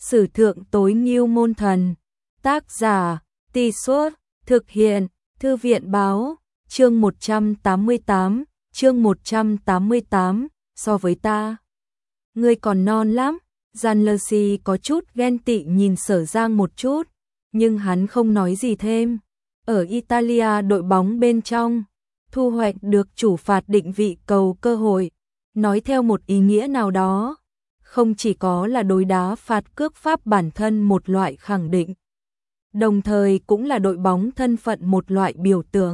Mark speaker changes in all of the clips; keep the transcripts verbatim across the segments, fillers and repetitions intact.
Speaker 1: Sử thượng tối ngưu môn thần. Tác giả, Tì Suốt, thực hiện, Thư viện báo, chương một trăm tám mươi tám, chương một trăm tám mươi tám, so với ta. Ngươi còn non lắm, Gianluigi có chút ghen tị nhìn Sở Giang một chút, nhưng hắn không nói gì thêm. Ở Italia đội bóng bên trong, thu hoạch được chủ phạt định vị cầu cơ hội, nói theo một ý nghĩa nào đó, không chỉ có là đối đá phạt cước pháp bản thân một loại khẳng định, đồng thời cũng là đội bóng thân phận một loại biểu tượng.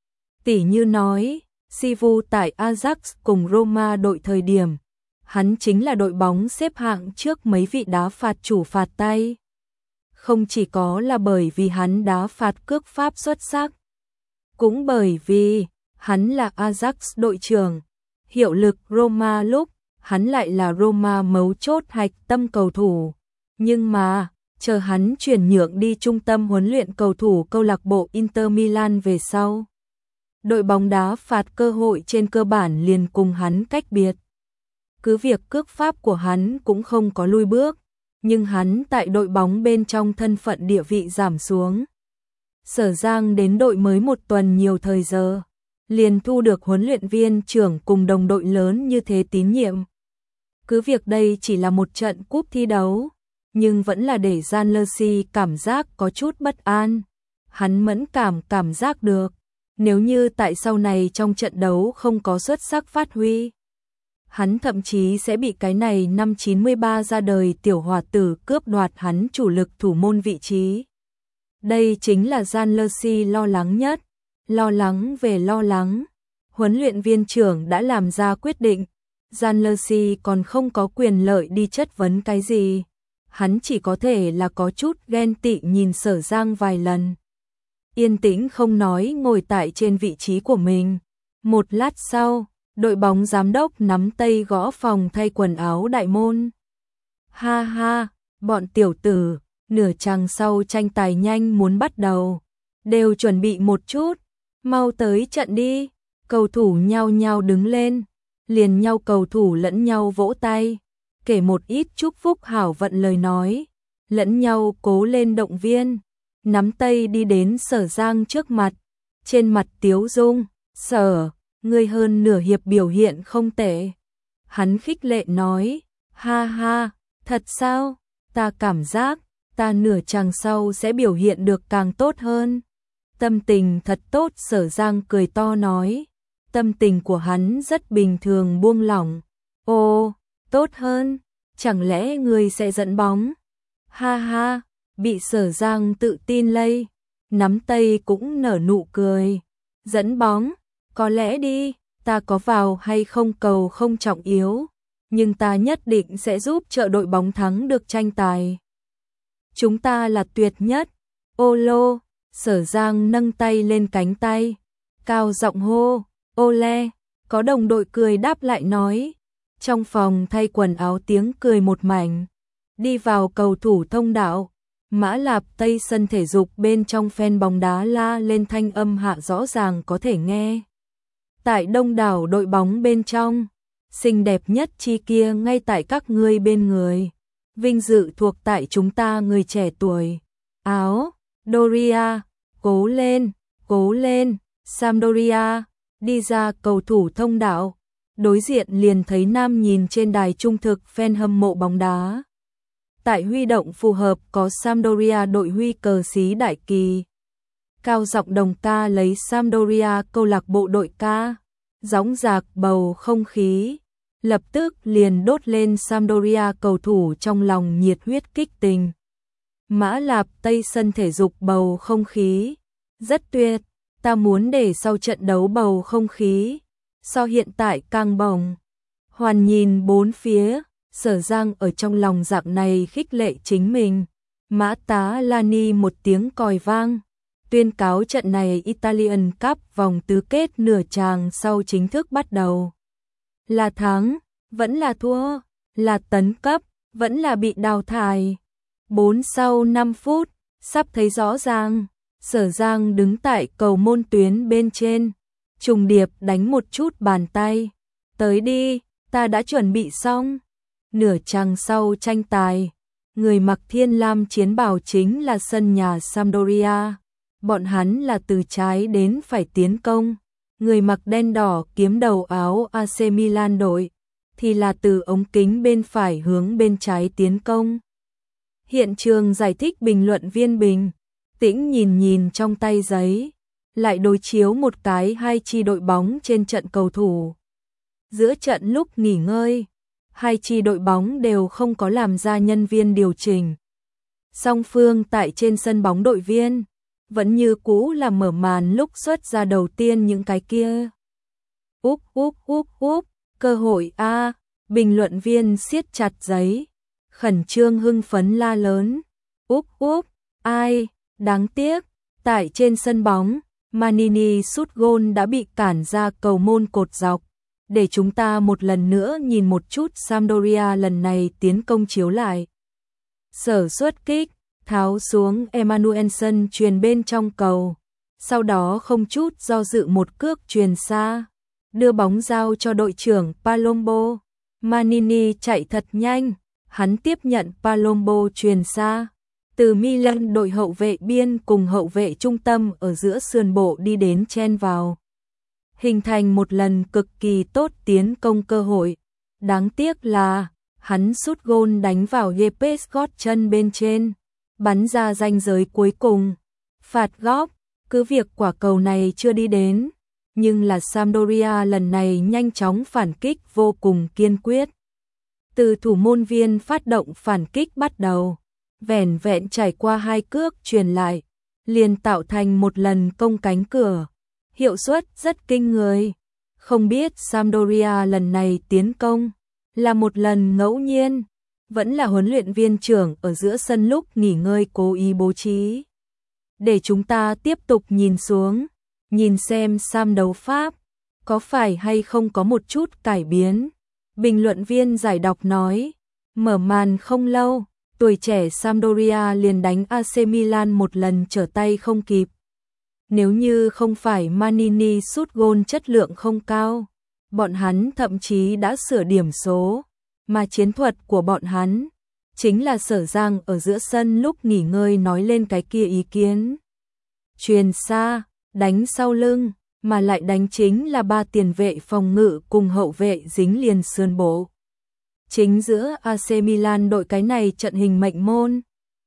Speaker 1: Tỉ như nói, Sivu tại Ajax cùng Roma đội thời điểm, hắn chính là đội bóng xếp hạng trước mấy vị đá phạt chủ phạt tay. Không chỉ có là bởi vì hắn đá phạt cước pháp xuất sắc, cũng bởi vì hắn là Ajax đội trưởng, hiệu lực Roma lúc, hắn lại là Roma mấu chốt hạch tâm cầu thủ. Nhưng mà, chờ hắn chuyển nhượng đi trung tâm huấn luyện cầu thủ câu lạc bộ Inter Milan về sau, đội bóng đá phạt cơ hội trên cơ bản liền cùng hắn cách biệt. Cứ việc cước pháp của hắn cũng không có lui bước, nhưng hắn tại đội bóng bên trong thân phận địa vị giảm xuống. Sở Giang đến đội mới một tuần nhiều thời giờ, liền thu được huấn luyện viên trưởng cùng đồng đội lớn như thế tín nhiệm. Cứ việc đây chỉ là một trận cúp thi đấu, nhưng vẫn là để Gianluigi cảm giác có chút bất an. Hắn mẫn cảm cảm giác được, nếu như tại sau này trong trận đấu không có xuất sắc phát huy, hắn thậm chí sẽ bị cái này năm chín mươi ba ra đời tiểu hòa tử cướp đoạt hắn chủ lực thủ môn vị trí. Đây chính là Gianluigi lo lắng nhất, lo lắng về lo lắng. Huấn luyện viên trưởng đã làm ra quyết định, Gianluigi còn không có quyền lợi đi chất vấn cái gì. Hắn chỉ có thể là có chút ghen tị nhìn Sở Giang vài lần. Yên tĩnh không nói ngồi tại trên vị trí của mình. Một lát sau, đội bóng giám đốc nắm tay gõ phòng thay quần áo đại môn. Ha ha, bọn tiểu tử, nửa chặng sau tranh tài nhanh muốn bắt đầu. Đều chuẩn bị một chút, mau tới trận đi. Cầu thủ nhao nhao đứng lên, liền nhau cầu thủ lẫn nhau vỗ tay, kể một ít chúc phúc hảo vận lời nói, lẫn nhau cố lên động viên, nắm tay đi đến Sở Giang trước mặt, trên mặt tiếu dung, Sở, ngươi hơn nửa hiệp biểu hiện không tệ. Hắn khích lệ nói, ha ha, thật sao, ta cảm giác, ta nửa chặng sau sẽ biểu hiện được càng tốt hơn. Tâm tình thật tốt, Sở Giang cười to nói. Tâm tình của hắn rất bình thường buông lỏng. Ồ, tốt hơn, chẳng lẽ ngươi sẽ dẫn bóng? Ha ha, bị Sở Giang tự tin lây, nắm tay cũng nở nụ cười. Dẫn bóng, có lẽ đi, ta có vào hay không cầu không trọng yếu, nhưng ta nhất định sẽ giúp trợ đội bóng thắng được tranh tài. Chúng ta là tuyệt nhất. Ô lô, Sở Giang nâng tay lên cánh tay, cao giọng hô. Ô le, có đồng đội cười đáp lại nói. Trong phòng thay quần áo tiếng cười một mảnh. Đi vào cầu thủ thông đạo, Mã Lạp Tây sân thể dục bên trong fan bóng đá la lên thanh âm hạ rõ ràng có thể nghe. Tại đông đảo đội bóng bên trong, xinh đẹp nhất chi kia ngay tại các ngươi bên người. Vinh dự thuộc tại chúng ta người trẻ tuổi. Áo, Doria, cố lên, cố lên, Sampdoria. Đi ra cầu thủ thông đạo, đối diện liền thấy nam nhìn trên đài trung thực fan hâm mộ bóng đá. Tại huy động phù hợp có Sampdoria đội huy cờ xí đại kỳ. Cao giọng đồng ca lấy Sampdoria câu lạc bộ đội ca, gióng giạc bầu không khí, lập tức liền đốt lên Sampdoria cầu thủ trong lòng nhiệt huyết kích tình. Mã Lạp Tây sân thể dục bầu không khí, rất tuyệt. Ta muốn để sau trận đấu bầu không khí so hiện tại càng bỏng. Hoàn nhìn bốn phía, Sở Giang ở trong lòng dạng này khích lệ chính mình. Mã tá Lani một tiếng còi vang, tuyên cáo trận này Italian Cup vòng tứ kết nửa chàng sau chính thức bắt đầu. Là thắng, vẫn là thua, là tấn cấp, vẫn là bị đào thải. Bốn sau năm phút, sắp thấy rõ ràng. Sở Giang đứng tại cầu môn tuyến bên trên, trùng điệp đánh một chút bàn tay. Tới đi, ta đã chuẩn bị xong. Nửa chặng sau tranh tài, Người mặc thiên lam chiến bào chính là sân nhà Sampdoria. Bọn hắn là từ trái đến phải tiến công. Người mặc đen đỏ kiếm đầu áo a xê Milan đội thì là từ ống kính bên phải hướng bên trái tiến công. Hiện trường giải thích bình luận viên Bình Tĩnh nhìn nhìn trong tay giấy, lại đối chiếu một cái hai chi đội bóng trên trận cầu thủ. Giữa trận lúc nghỉ ngơi, hai chi đội bóng đều không có làm ra nhân viên điều chỉnh. Song phương tại trên sân bóng đội viên vẫn như cũ là mở màn lúc xuất ra đầu tiên những cái kia. Úp úp úp úp, cơ hội a, bình luận viên siết chặt giấy, khẩn trương hưng phấn la lớn. Úp úp, ai, đáng tiếc, tại trên sân bóng, Manini sút gôn đã bị cản ra cầu môn cột dọc. Để chúng ta một lần nữa nhìn một chút Sampdoria lần này tiến công chiếu lại. Sở xuất kích, tháo xuống Emmanuelson truyền bên trong cầu, sau đó không chút do dự một cước truyền xa, đưa bóng giao cho đội trưởng Palombo. Manini chạy thật nhanh, hắn tiếp nhận Palombo truyền xa. Từ Milan đội hậu vệ biên cùng hậu vệ trung tâm ở giữa sườn bộ đi đến chen vào, hình thành một lần cực kỳ tốt tiến công cơ hội. Đáng tiếc là hắn sút gôn đánh vào Yepes gót chân bên trên, bắn ra ranh giới cuối cùng. Phạt góc, cứ việc quả cầu này chưa đi đến, nhưng là Sampdoria lần này nhanh chóng phản kích vô cùng kiên quyết. Từ thủ môn viên phát động phản kích bắt đầu, vẻn vẹn trải qua hai cước truyền lại, liền tạo thành một lần công cánh cửa. Hiệu suất rất kinh người. Không biết Sampdoria lần này tiến công là một lần ngẫu nhiên, vẫn là huấn luyện viên trưởng ở giữa sân lúc nghỉ ngơi cố ý bố trí. Để chúng ta tiếp tục nhìn xuống, nhìn xem Sam đấu pháp có phải hay không có một chút cải biến. Bình luận viên giải đọc nói, mở màn không lâu, tuổi trẻ Sampdoria liền đánh a xê Milan một lần trở tay không kịp. Nếu như không phải Manini sút gôn chất lượng không cao, bọn hắn thậm chí đã sửa điểm số, mà chiến thuật của bọn hắn chính là Sở Giang ở giữa sân lúc nghỉ ngơi nói lên cái kia ý kiến. Truyền xa, đánh sau lưng, mà lại đánh chính là ba tiền vệ phòng ngự cùng hậu vệ dính liền sườn bộ. Chính giữa a xê Milan đội cái này trận hình mệnh môn.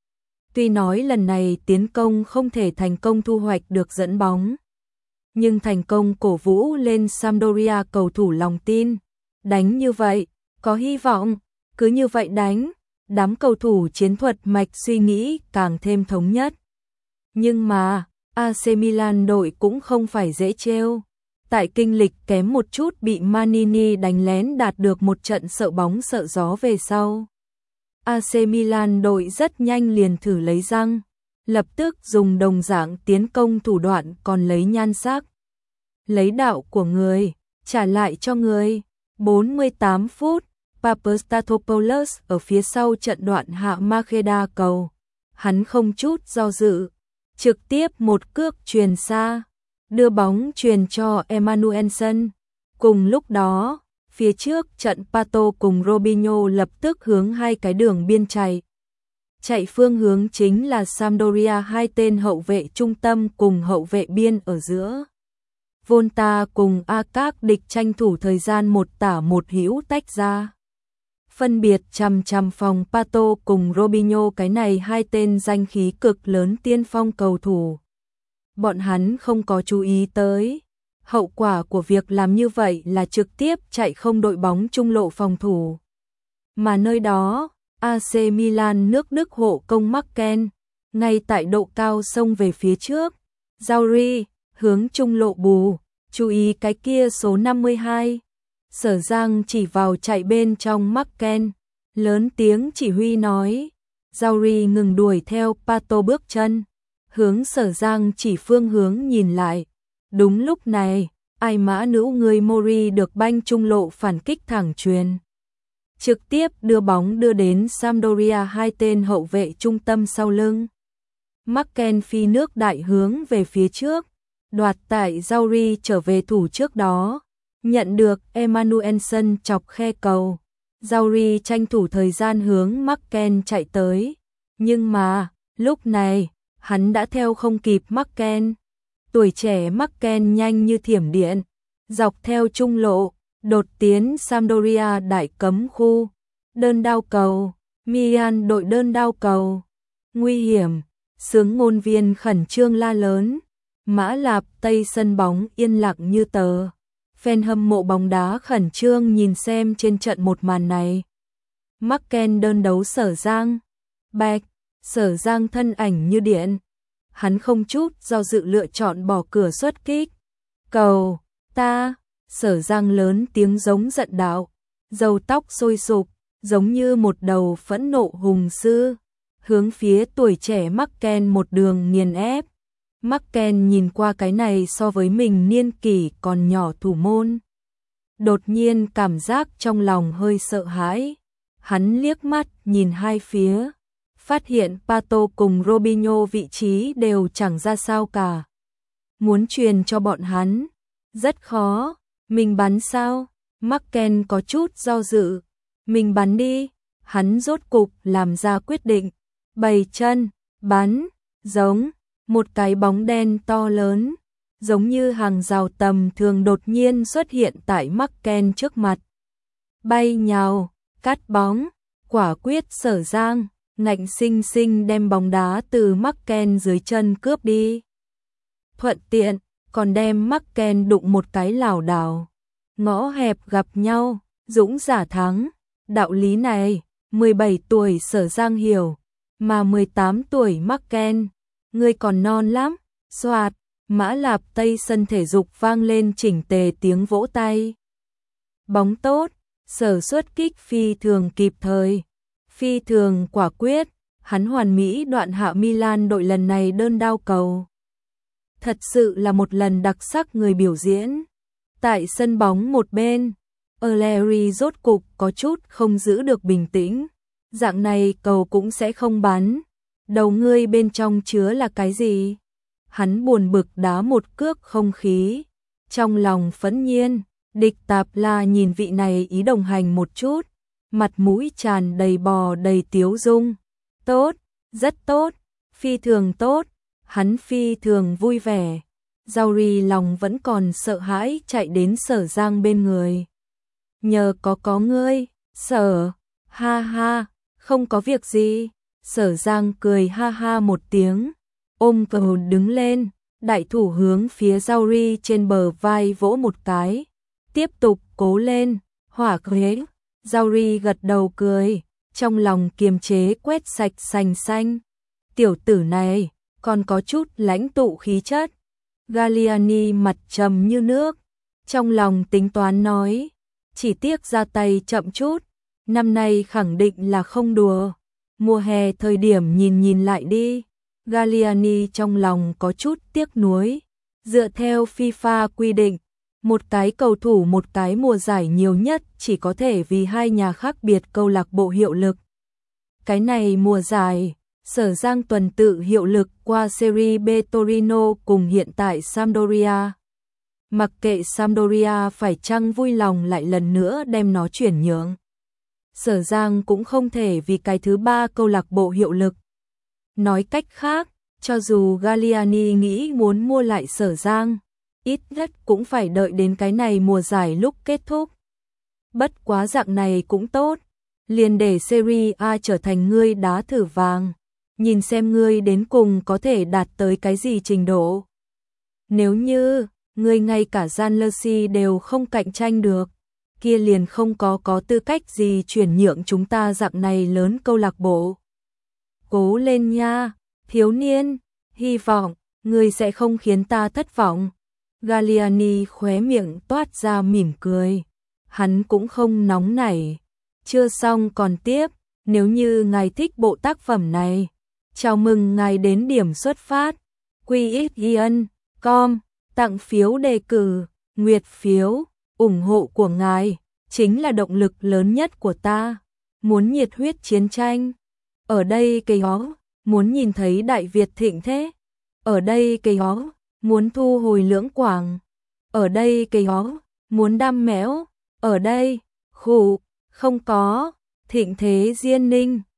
Speaker 1: Tuy nói lần này tiến công không thể thành công thu hoạch được dẫn bóng, nhưng thành công cổ vũ lên Sampdoria cầu thủ lòng tin. Đánh như vậy, có hy vọng, cứ như vậy đánh, đám cầu thủ chiến thuật mạch suy nghĩ càng thêm thống nhất. Nhưng mà, a xê Milan đội cũng không phải dễ trêu. Tại kinh lịch kém một chút bị Manini đánh lén đạt được một trận sợ bóng sợ gió về sau. a xê Milan đội rất nhanh liền thử lấy răng, lập tức dùng đồng dạng tiến công thủ đoạn còn lấy nhan sắc. Lấy đạo của người, trả lại cho người. bốn mươi tám phút, Papastatopoulos ở phía sau trận đoạn hạ Makeda cầu. Hắn không chút do dự, trực tiếp một cước truyền xa, đưa bóng truyền cho Emmanuelson. Cùng lúc đó, phía trước trận Pato cùng Robinho lập tức hướng hai cái đường biên chạy. Chạy phương hướng chính là Sampdoria hai tên hậu vệ trung tâm cùng hậu vệ biên ở giữa. Volta cùng Akak địch tranh thủ thời gian một tả một hữu tách ra. Phân biệt chằm chằm phòng Pato cùng Robinho cái này hai tên danh khí cực lớn tiên phong cầu thủ. Bọn hắn không có chú ý tới. Hậu quả của việc làm như vậy là trực tiếp chạy không đội bóng trung lộ phòng thủ. Mà nơi đó, a xê Milan nước Đức hộ công Macken, ngay tại độ cao xông về phía trước. Zauri, hướng trung lộ bù, chú ý cái kia số năm mươi hai. Sở Giang chỉ vào chạy bên trong Macken, lớn tiếng chỉ huy nói. Zauri ngừng đuổi theo Pato bước chân, hướng Sở Giang chỉ phương hướng nhìn lại. Đúng lúc này, ai mã nữ người Mori được banh trung lộ phản kích thẳng truyền. Trực tiếp đưa bóng đưa đến Sampdoria hai tên hậu vệ trung tâm sau lưng. Macken phi nước đại hướng về phía trước, đoạt tại Zauri trở về thủ trước đó. Nhận được Emmanuelson chọc khe cầu. Zauri tranh thủ thời gian hướng Merkel chạy tới, nhưng mà, lúc này, hắn đã theo không kịp Merkel. Tuổi trẻ Merkel nhanh như thiểm điện, dọc theo trung lộ, đột tiến Sampdoria đại cấm khu, đơn đao cầu, Milan đội đơn đao cầu. Nguy hiểm, sướng ngôn viên khẩn trương la lớn. Mã Lạp Tây sân bóng yên lặng như tờ. Fan hâm mộ bóng đá khẩn trương nhìn xem trên trận một màn này. Merkel đơn đấu Sở Giang. Bạch, Sở Giang thân ảnh như điện. Hắn không chút do dự lựa chọn bỏ cửa xuất kích. Cầu, ta, Sở Giang lớn tiếng giống giận đạo. Râu tóc sôi sục, giống như một đầu phẫn nộ hùng sư. Hướng phía tuổi trẻ Merkel một đường nghiền ép. Merkel nhìn qua cái này so với mình niên kỷ còn nhỏ thủ môn. Đột nhiên cảm giác trong lòng hơi sợ hãi. Hắn liếc mắt nhìn hai phía. Phát hiện Pato cùng Robinho vị trí đều chẳng ra sao cả. Muốn truyền cho bọn hắn. Rất khó. Mình bắn sao? Merkel có chút do dự. Mình bắn đi. Hắn rốt cục làm ra quyết định. Bày chân, bắn, giống. Một cái bóng đen to lớn, giống như hàng rào tầm thường đột nhiên xuất hiện tại Merkel trước mặt. Bay nhào, cắt bóng, quả quyết Sở Giang, ngạnh sinh sinh đem bóng đá từ Merkel dưới chân cướp đi. Thuận tiện, còn đem Merkel đụng một cái lảo đảo. Ngõ hẹp gặp nhau, dũng giả thắng. Đạo lý này, mười bảy tuổi Sở Giang hiểu, mà mười tám tuổi Merkel. Ngươi còn non lắm, xoạt, Mã Lạp Tây sân thể dục vang lên chỉnh tề tiếng vỗ tay. Bóng tốt, Sở xuất kích phi thường kịp thời, phi thường quả quyết, hắn hoàn mỹ đoạn hạ Milan đội lần này đơn đao cầu. Thật sự là một lần đặc sắc người biểu diễn. Tại sân bóng một bên, Allegri rốt cục có chút không giữ được bình tĩnh, dạng này cầu cũng sẽ không bắn. Đầu ngươi bên trong chứa là cái gì? Hắn buồn bực đá một cước không khí. Trong lòng phẫn nhiên, địch tạp la nhìn vị này ý đồng hành một chút. Mặt mũi tràn đầy bò đầy tiếu dung. Tốt, rất tốt, phi thường tốt. Hắn phi thường vui vẻ. Zauri lòng vẫn còn sợ hãi chạy đến Sở Giang bên người. Nhờ có có ngươi, Sở, ha ha, không có việc gì. Sở Giang cười ha ha một tiếng, ôm cờ đứng lên, đại thủ hướng phía Zauri trên bờ vai vỗ một cái. Tiếp tục cố lên, hỏa khế. Zauri gật đầu cười, trong lòng kiềm chế quét sạch sành xanh. Tiểu tử này, còn có chút lãnh tụ khí chất. Galliani mặt trầm như nước, trong lòng tính toán nói, chỉ tiếc ra tay chậm chút, năm nay khẳng định là không đùa. Mùa hè thời điểm nhìn nhìn lại đi, Galliani trong lòng có chút tiếc nuối. Dựa theo FIFA quy định, một cái cầu thủ một cái mùa giải nhiều nhất chỉ có thể vì hai nhà khác biệt câu lạc bộ hiệu lực. Cái này mùa giải, Sở Giang tuần tự hiệu lực qua Serie B Torino cùng hiện tại Sampdoria. Mặc kệ Sampdoria phải chăng vui lòng lại lần nữa đem nó chuyển nhượng, Sở Giang cũng không thể vì cái thứ ba câu lạc bộ hiệu lực. Nói cách khác, cho dù Galliani nghĩ muốn mua lại Sở Giang, ít nhất cũng phải đợi đến cái này mùa giải lúc kết thúc. Bất quá dạng này cũng tốt, liền để Serie A trở thành ngươi đá thử vàng, nhìn xem ngươi đến cùng có thể đạt tới cái gì trình độ. Nếu như ngươi ngay cả Janlersi đều không cạnh tranh được, kia liền không có có tư cách gì chuyển nhượng chúng ta dạng này lớn câu lạc bộ. Cố lên nha, thiếu niên, hy vọng ngươi sẽ không khiến ta thất vọng. Galliani khóe miệng toát ra mỉm cười, hắn cũng không nóng nảy. Chưa xong còn tiếp, nếu như ngài thích bộ tác phẩm này, chào mừng ngài đến điểm xuất phát quy x ian chấm com, tặng phiếu đề cử, nguyệt phiếu. Ủng hộ của ngài chính là động lực lớn nhất của ta. Muốn nhiệt huyết chiến tranh, ở đây cây ó. Muốn nhìn thấy Đại Việt thịnh thế, ở đây cây ó. Muốn thu hồi Lưỡng Quảng, ở đây cây ó. Muốn đam mẽo, ở đây khủ Không có. Thịnh Thế Diên Ninh.